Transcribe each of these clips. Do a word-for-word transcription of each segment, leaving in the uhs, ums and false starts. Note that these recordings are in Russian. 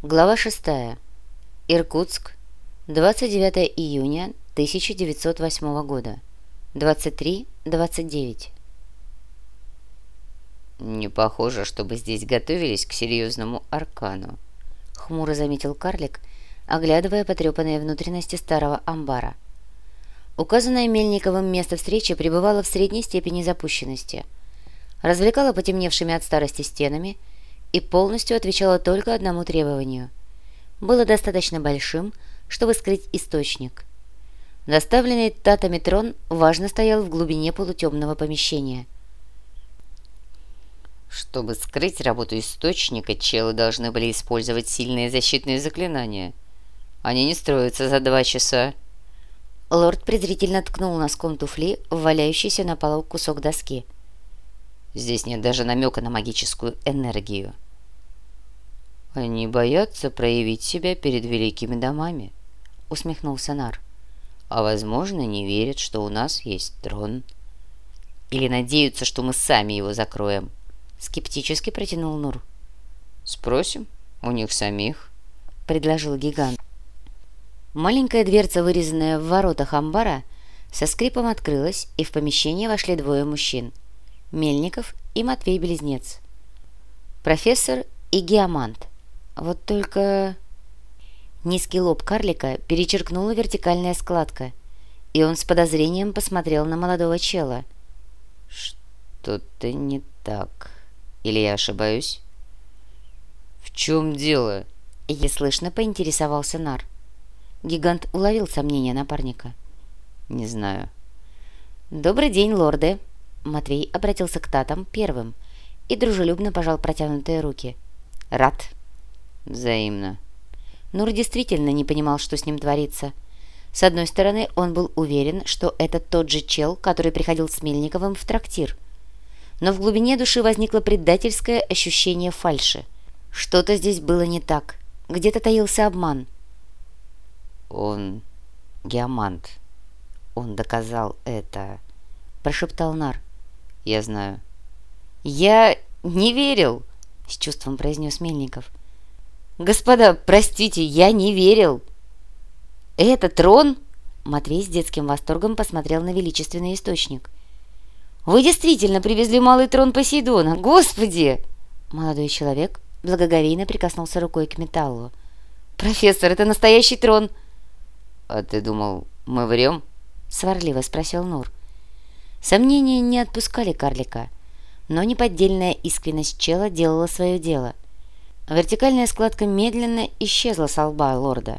Глава шестая. Иркутск. двадцать девятое июня тысяча девятьсот восьмого года. двадцать три двадцать девять. «Не похоже, чтобы здесь готовились к серьезному аркану», — хмуро заметил карлик, оглядывая потрепанные внутренности старого амбара. Указанное Мельниковым место встречи пребывало в средней степени запущенности, развлекало потемневшими от старости стенами и полностью отвечало только одному требованию. Было достаточно большим, чтобы скрыть источник. Доставленный татами трон важно стоял в глубине полутемного помещения. «Чтобы скрыть работу источника, челы должны были использовать сильные защитные заклинания. Они не строятся за два часа». Лорд презрительно ткнул носком туфли в валяющийся на полу кусок доски. «Здесь нет даже намека на магическую энергию». «Они боятся проявить себя перед великими домами», — усмехнулся Нар. «А, возможно, не верят, что у нас есть трон. Или надеются, что мы сами его закроем», — скептически протянул Нур. «Спросим у них самих», — предложил гигант. Маленькая дверца, вырезанная в воротах амбара, со скрипом открылась, и в помещение вошли двое мужчин — Мельников и Матвей-близнец. Профессор и геомант. Вот только... Низкий лоб карлика перечеркнула вертикальная складка, и он с подозрением посмотрел на молодого чела. «Что-то не так. Или я ошибаюсь?» «В чем дело?» — еле слышно поинтересовался Нар. Гигант уловил сомнения напарника. «Не знаю». «Добрый день, лорды!» Матвей обратился к татам первым и дружелюбно пожал протянутые руки. «Рад!» «Взаимно». Нур действительно не понимал, что с ним творится. С одной стороны, он был уверен, что это тот же чел, который приходил с Мельниковым в трактир. Но в глубине души возникло предательское ощущение фальши. Что-то здесь было не так. Где-то таился обман. «Он геомант. Он доказал это», — прошептал Нар. «Я знаю». «Я не верил», — с чувством произнес Мельников. «Господа, простите, я не верил». «Это трон?» Матвей с детским восторгом посмотрел на величественный источник. «Вы действительно привезли малый трон Посейдона? Господи!» Молодой человек благоговейно прикоснулся рукой к металлу. «Профессор, это настоящий трон!» «А ты думал, мы врем?» — сварливо спросил Нур. Сомнения не отпускали карлика, но неподдельная искренность чела делала свое дело. Вертикальная складка медленно исчезла с лба лорда.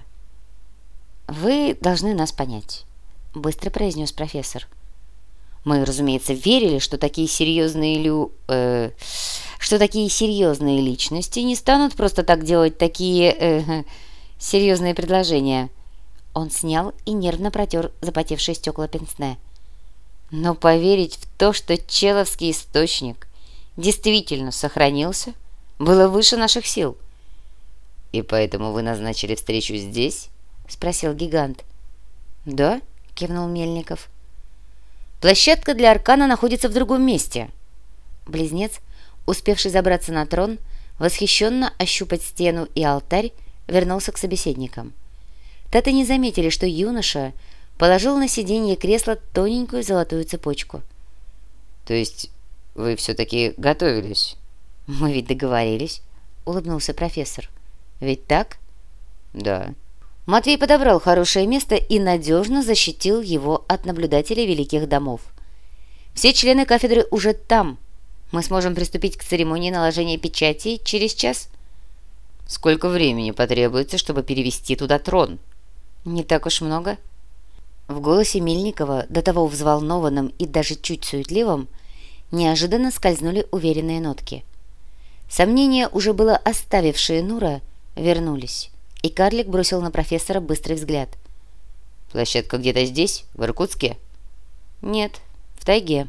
«Вы должны нас понять», — быстро произнес профессор. «Мы, разумеется, верили, что такие серьезные лю... Э, что такие серьезные личности не станут просто так делать такие э, серьезные предложения». Он снял и нервно протер запотевшие стекла пенсне. «Но поверить в то, что человский источник действительно сохранился, было выше наших сил». «И поэтому вы назначили встречу здесь?» — спросил гигант. «Да», — кивнул Мельников. «Площадка для аркана находится в другом месте». Близнец, успевший забраться на трон, восхищенно ощупать стену и алтарь, вернулся к собеседникам. Таты не заметили, что юноша положил на сиденье кресла тоненькую золотую цепочку. «То есть вы все-таки готовились?» «Мы ведь договорились», — улыбнулся профессор. «Ведь так?» «Да». Матвей подобрал хорошее место и надежно защитил его от наблюдателей великих домов. «Все члены кафедры уже там. Мы сможем приступить к церемонии наложения печати через час». «Сколько времени потребуется, чтобы перевести туда трон?» «Не так уж много». В голосе Мельникова, до того взволнованном и даже чуть суетливом, неожиданно скользнули уверенные нотки. Сомнения, уже было оставившие Нура, вернулись, и карлик бросил на профессора быстрый взгляд. «Площадка где-то здесь, в Иркутске?» «Нет, в тайге».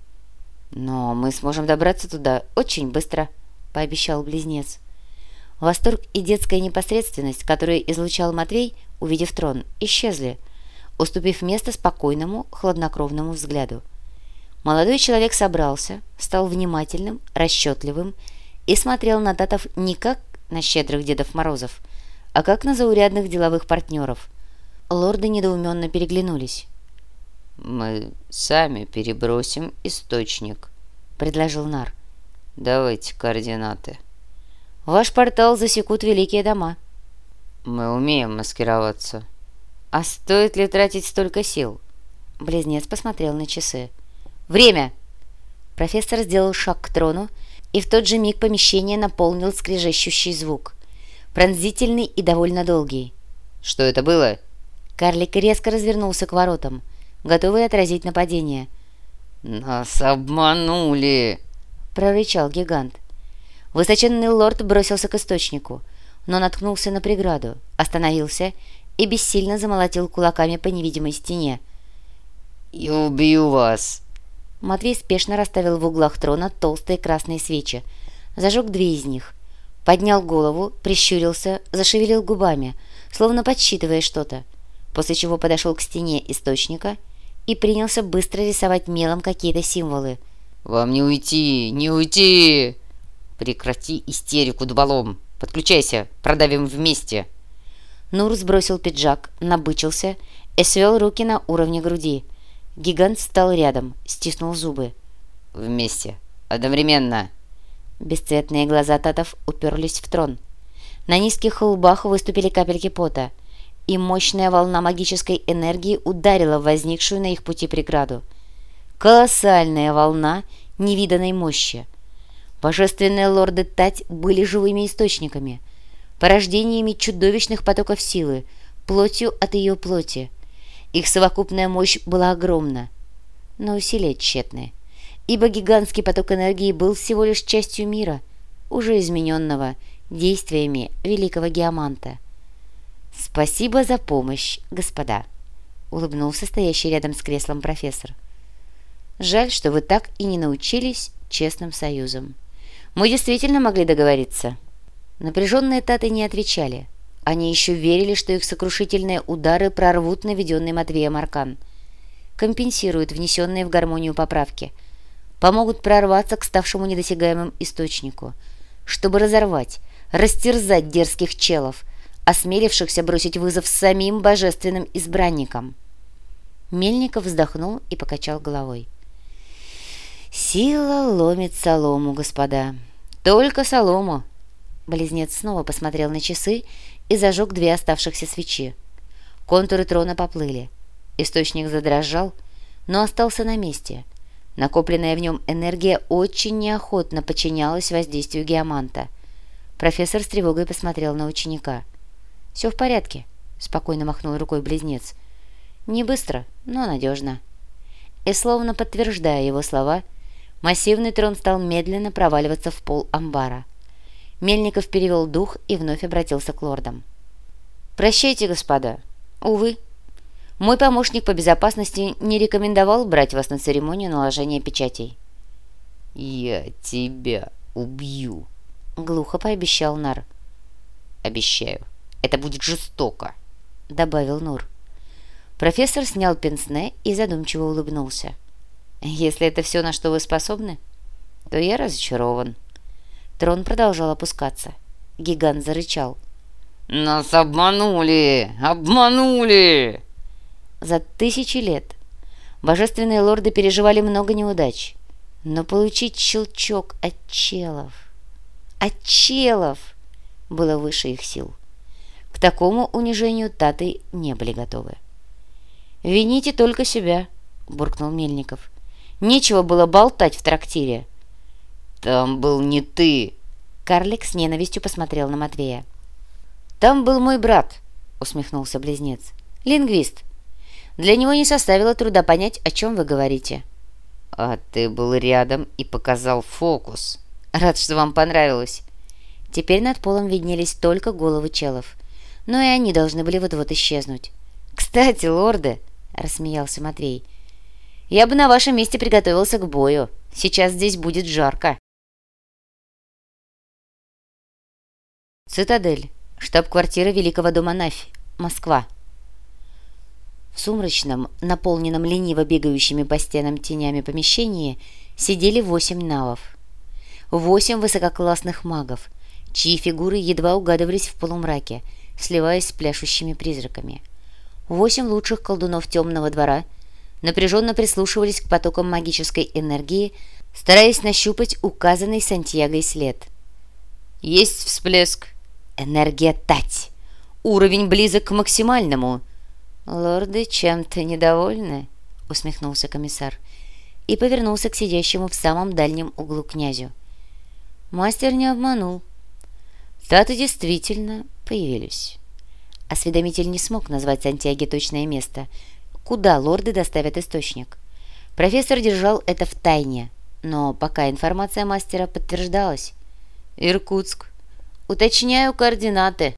«Но мы сможем добраться туда очень быстро», — пообещал близнец. Восторг и детская непосредственность, которые излучал Матвей, увидев трон, исчезли, уступив место спокойному, хладнокровному взгляду. Молодой человек собрался, стал внимательным, расчетливым и смотрел на татов не как на щедрых Дедов Морозов, а как на заурядных деловых партнеров. Лорды недоуменно переглянулись. «Мы сами перебросим источник», — предложил Нар. «Давайте координаты». «Ваш портал засекут великие дома». «Мы умеем маскироваться». «А стоит ли тратить столько сил?» Близнец посмотрел на часы. «Время!» Профессор сделал шаг к трону, и в тот же миг помещение наполнил скрежещущий звук. Пронзительный и довольно долгий. «Что это было?» Карлик резко развернулся к воротам, готовый отразить нападение. «Нас обманули!» — прорычал гигант. Высоченный лорд бросился к источнику, но наткнулся на преграду, остановился и бессильно замолотил кулаками по невидимой стене. «Я убью вас!» Матвей спешно расставил в углах трона толстые красные свечи, зажег две из них, поднял голову, прищурился, зашевелил губами, словно подсчитывая что-то, после чего подошел к стене источника и принялся быстро рисовать мелом какие-то символы. «Вам не уйти, не уйти! Прекрати истерику, дуболом! Подключайся, продавим вместе!» Нур сбросил пиджак, набычился и свел руки на уровне груди. Гигант встал рядом, стиснул зубы. «Вместе! Одновременно!» Бесцветные глаза татов уперлись в трон. На низких лбах выступили капельки пота, и мощная волна магической энергии ударила в возникшую на их пути преграду. Колоссальная волна невиданной мощи. Божественные лорды Тать были живыми источниками, порождениями чудовищных потоков силы, плотью от ее плоти. Их совокупная мощь была огромна, но усилия тщетны, ибо гигантский поток энергии был всего лишь частью мира, уже измененного действиями великого геоманта. «Спасибо за помощь, господа», — улыбнулся стоящий рядом с креслом профессор. «Жаль, что вы так и не научились честным союзам. Мы действительно могли договориться». Напряженные таты не отвечали. Они еще верили, что их сокрушительные удары прорвут наведенный Матвеем аркан, компенсируют внесенные в гармонию поправки, помогут прорваться к ставшему недосягаемым источнику, чтобы разорвать, растерзать дерзких челов, осмелившихся бросить вызов самим божественным избранникам. Мельников вздохнул и покачал головой. «Сила ломит солому, господа. Только солому!» Близнец снова посмотрел на часы и зажег две оставшихся свечи. Контуры трона поплыли. Источник задрожал, но остался на месте. Накопленная в нем энергия очень неохотно подчинялась воздействию геоманта. Профессор с тревогой посмотрел на ученика. «Все в порядке», — спокойно махнул рукой близнец. «Не быстро, но надежно». И, словно подтверждая его слова, массивный трон стал медленно проваливаться в пол амбара. Мельников перевел дух и вновь обратился к лордам. «Прощайте, господа. Увы, мой помощник по безопасности не рекомендовал брать вас на церемонию наложения печатей». «Я тебя убью», — глухо пообещал Нар. «Обещаю, это будет жестоко», — добавил Нур. Профессор снял пенсне и задумчиво улыбнулся. «Если это все, на что вы способны, то я разочарован». Трон продолжал опускаться. Гигант зарычал. «Нас обманули! Обманули!» За тысячи лет божественные лорды переживали много неудач, но получить щелчок от челов, от челов было выше их сил. К такому унижению таты не были готовы. «Вините только себя», — буркнул Мельников. «Нечего было болтать в трактире». «Там был не ты!» Карлик с ненавистью посмотрел на Матвея. «Там был мой брат», — усмехнулся близнец. «Лингвист. Для него не составило труда понять, о чем вы говорите». «А ты был рядом и показал фокус». «Рад, что вам понравилось». Теперь над полом виднелись только головы челов, но и они должны были вот-вот исчезнуть. «Кстати, лорды», — рассмеялся Матвей, — «я бы на вашем месте приготовился к бою. Сейчас здесь будет жарко». Цитадель. Штаб-квартира Великого дома Нафь. Москва. В сумрачном, наполненном лениво бегающими по стенам тенями помещении сидели восемь навов. Восемь высококлассных магов, чьи фигуры едва угадывались в полумраке, сливаясь с пляшущими призраками. Восемь лучших колдунов темного двора напряженно прислушивались к потокам магической энергии, стараясь нащупать указанный Сантьягой след. «Есть всплеск! Энергия Тать! Уровень близок к максимальному!» «Лорды чем-то недовольны?» — усмехнулся комиссар и повернулся к сидящему в самом дальнем углу князю. Мастер не обманул. Таты действительно появились. Осведомитель не смог назвать Сантьяге точное место, куда лорды доставят источник. Профессор держал это в тайне, но пока информация мастера подтверждалась. «Иркутск. Уточняю координаты».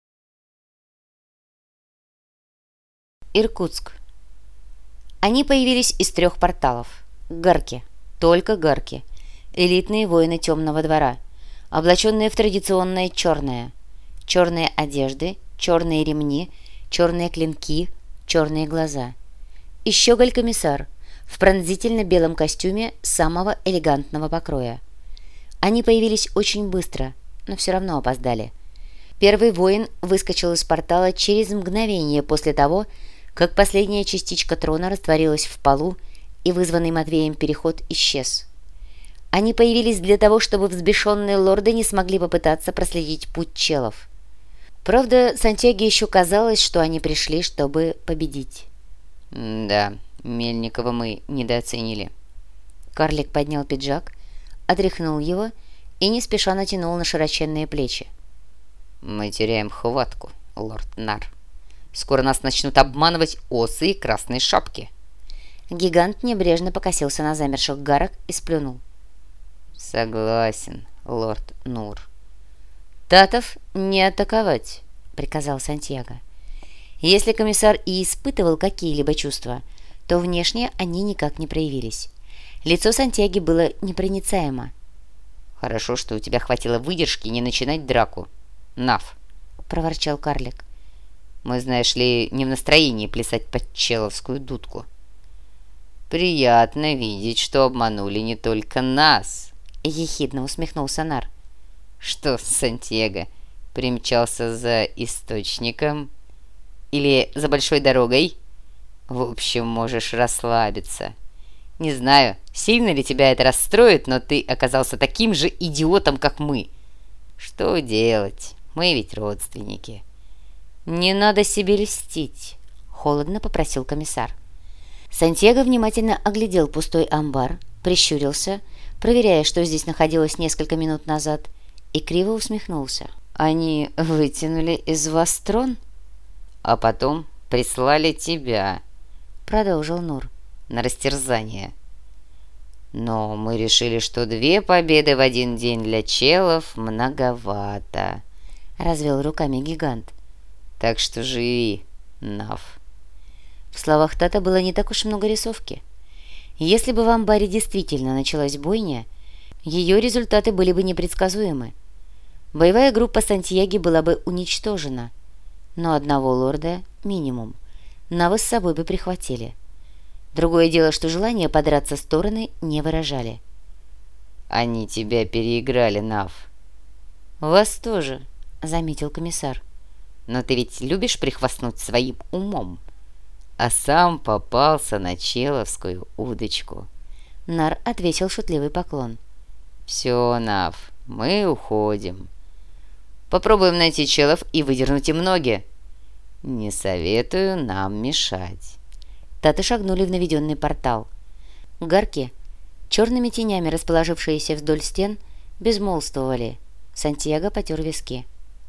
Иркутск. Они появились из трех порталов. Гарки. Только гарки. Элитные воины темного двора, облаченные в традиционное черное. Черные одежды, черные ремни, черные клинки, черные глаза. И щеголь-комиссар в пронзительно-белом костюме самого элегантного покроя. Они появились очень быстро, но все равно опоздали. Первый воин выскочил из портала через мгновение после того, как последняя частичка трона растворилась в полу, и вызванный Матвеем переход исчез. Они появились для того, чтобы взбешенные лорды не смогли попытаться проследить путь челов. Правда, Сантьяге еще казалось, что они пришли, чтобы победить. «Да, Мельникова мы недооценили». Карлик поднял пиджак, отряхнул его и не спеша натянул на широченные плечи. «Мы теряем хватку, лорд Нар. Скоро нас начнут обманывать осы и красные шапки». Гигант небрежно покосился на замерших гарок и сплюнул. «Согласен, лорд Нур». «Татов не атаковать», — приказал Сантьяго. Если комиссар и испытывал какие-либо чувства, то внешне они никак не проявились. Лицо Сантьяги было непроницаемо. «Хорошо, что у тебя хватило выдержки не начинать драку, Нав», — проворчал карлик. «Мы, знаешь ли, не в настроении плясать под человскую дудку». «Приятно видеть, что обманули не только нас», — ехидно усмехнулся Нар. «Что, Сантьяго, примчался за источником? Или за большой дорогой? В общем, можешь расслабиться. Не знаю, сильно ли тебя это расстроит, но ты оказался таким же идиотом, как мы. Что делать? Мы ведь родственники». «Не надо себе льстить», — холодно попросил комиссар. Сантьяго внимательно оглядел пустой амбар, прищурился, проверяя, что здесь находилось несколько минут назад, и криво усмехнулся. «Они вытянули из вас трон?» «А потом прислали тебя», — продолжил Нур, — «на растерзание. Но мы решили, что две победы в один день для челов многовато», — развел руками гигант. «Так что живи, Нав». В словах Тата было не так уж много рисовки. Если бы в амбаре действительно началась бойня, ее результаты были бы непредсказуемы. Боевая группа Сантьяги была бы уничтожена, но одного лорда минимум Навы с собой бы прихватили. Другое дело, что желание подраться стороны не выражали. «Они тебя переиграли, Нав». «Вас тоже», — заметил комиссар. «Но ты ведь любишь прихвастнуть своим умом, а сам попался на человскую удочку». Нар отвесил шутливый поклон. «Все, Нав, мы уходим. Попробуем найти челов и выдернуть им ноги. Не советую нам мешать». Таты шагнули в наведенный портал. Гарки, черными тенями расположившиеся вдоль стен, безмолвствовали. Сантьяго потер виски.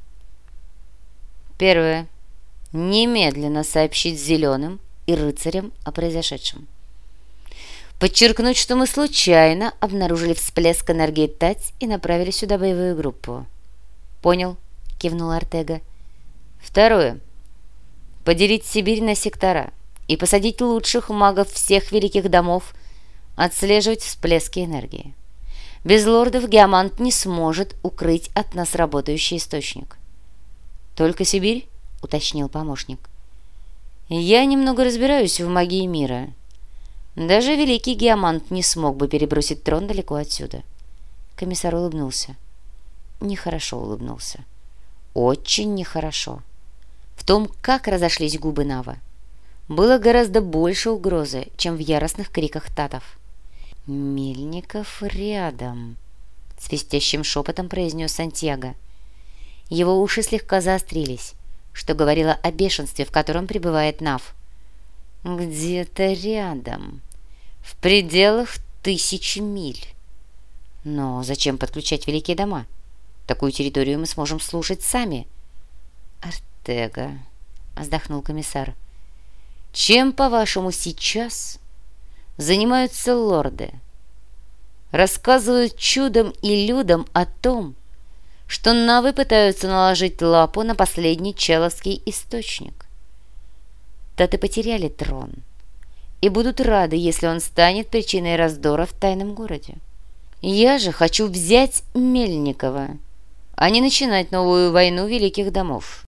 «Первое. Немедленно сообщить зеленым и рыцарям о произошедшем. Подчеркнуть, что мы случайно обнаружили всплеск энергии Тать и направили сюда боевую группу». «Понял», — кивнул Артега. «Второе. Поделить Сибирь на сектора и посадить лучших магов всех великих домов, отслеживать всплески энергии. Без лордов Геомант не сможет укрыть от нас работающий источник». «Только Сибирь?» — уточнил помощник. «Я немного разбираюсь в магии мира. Даже великий Геомант не смог бы перебросить трон далеко отсюда». Комиссар улыбнулся. нехорошо улыбнулся. Очень нехорошо. В том, как разошлись губы Нава, было гораздо больше угрозы, чем в яростных криках татов. «Мельников рядом», — свистящим шепотом произнес Сантьяго. Его уши слегка заострились, что говорило о бешенстве, в котором пребывает Нав. «Где-то рядом, в пределах тысячи миль. Но зачем подключать великие дома? Такую территорию мы сможем слушать сами». «Артега», — вздохнул комиссар, — «чем, по-вашему, сейчас занимаются лорды? Рассказывают чудом и людям о том, что навы пытаются наложить лапу на последний человский источник. Таты потеряли трон и будут рады, если он станет причиной раздора в тайном городе. Я же хочу взять Мельникова, а не начинать новую войну великих домов.